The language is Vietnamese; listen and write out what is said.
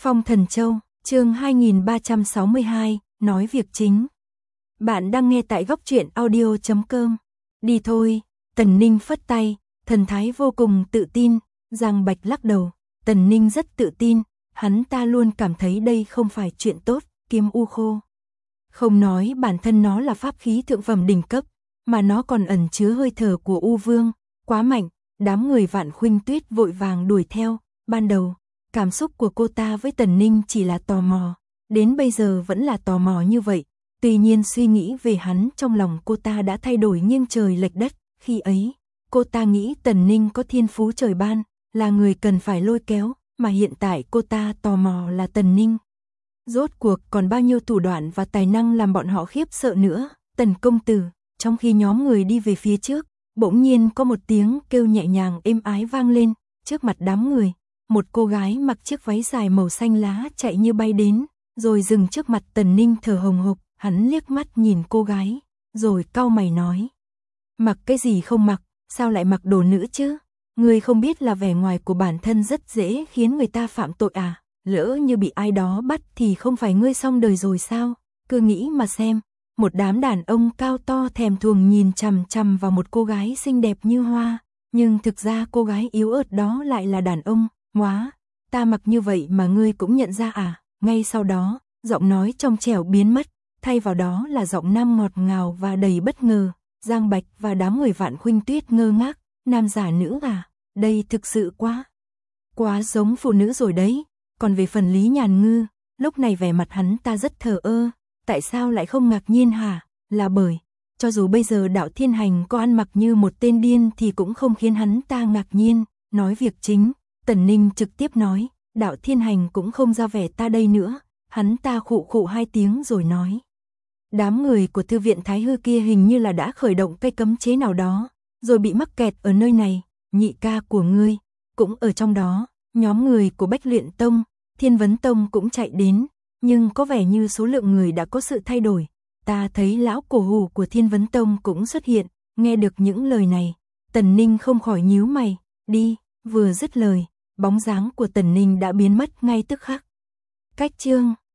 Phong Thần Châu, chương 2362, nói việc chính. Bạn đang nghe tại góc truyện audio.com. Đi thôi, Tần Ninh phất tay, thần thái vô cùng tự tin. Giang Bạch lắc đầu, Tần Ninh rất tự tin, hắn ta luôn cảm thấy đây không phải chuyện tốt. Kiếm u khô, không nói bản thân nó là pháp khí thượng phẩm đỉnh cấp, mà nó còn ẩn chứa hơi thở của U Vương, quá mạnh. Đám người Vạn Khuynh Tuyết vội vàng đuổi theo. Ban đầu, cảm xúc của cô ta với Tần Ninh chỉ là tò mò, đến bây giờ vẫn là tò mò như vậy. Tuy nhiên suy nghĩ về hắn trong lòng cô ta đã thay đổi nghiêng trời lệch đất. Khi ấy, cô ta nghĩ Tần Ninh có thiên phú trời ban, là người cần phải lôi kéo, mà hiện tại cô ta tò mò là Tần Ninh. Rốt cuộc còn bao nhiêu thủ đoạn và tài năng làm bọn họ khiếp sợ nữa. Tần công tử, trong khi nhóm người đi về phía trước, bỗng nhiên có một tiếng kêu nhẹ nhàng êm ái vang lên. Trước mặt đám người, một cô gái mặc chiếc váy dài màu xanh lá chạy như bay đến, rồi dừng trước mặt Tần Ninh thở hồng hộc. Hắn liếc mắt nhìn cô gái, rồi cau mày nói: mặc cái gì không mặc, sao lại mặc đồ nữ chứ? Ngươi không biết là vẻ ngoài của bản thân rất dễ khiến người ta phạm tội à? Lỡ như bị ai đó bắt thì không phải ngươi xong đời rồi sao? Cứ nghĩ mà xem. Một đám đàn ông cao to thèm thuồng nhìn chằm chằm vào một cô gái xinh đẹp như hoa, nhưng thực ra cô gái yếu ớt đó lại là đàn ông. Móa, ta mặc như vậy mà ngươi cũng nhận ra à? Ngay sau đó, giọng nói trong trẻo biến mất, thay vào đó là giọng nam ngọt ngào và đầy bất ngờ. Giang Bạch và đám người Vạn Khuynh Tuyết ngơ ngác, nam giả nữ à? Đây thực sự quá giống phụ nữ rồi đấy. Còn về phần Lý Nhàn Ngư, lúc này vẻ mặt hắn ta rất thờ ơ. Tại sao lại không ngạc nhiên hả? Là bởi, cho dù bây giờ Đạo Thiên Hành có ăn mặc như một tên điên thì cũng không khiến hắn ta ngạc nhiên. Nói việc chính, Tần Ninh trực tiếp nói, Đạo Thiên Hành cũng không ra vẻ ta đây nữa. Hắn ta khụ khụ 2 tiếng rồi nói: đám người của thư viện Thái Hư kia hình như là đã khởi động cây cấm chế nào đó, rồi bị mắc kẹt ở nơi này. Nhị ca của ngươi cũng ở trong đó. Nhóm người của Bách Luyện Tông, Thiên Vấn Tông cũng chạy đến, nhưng có vẻ như số lượng người đã có sự thay đổi. Ta thấy lão cổ hủ của Thiên Vấn Tông cũng xuất hiện. Nghe được những lời này, Tần Ninh không khỏi nhíu mày. Đi. Vừa dứt lời, bóng dáng của Tần Ninh đã biến mất ngay tức khắc. Cách chương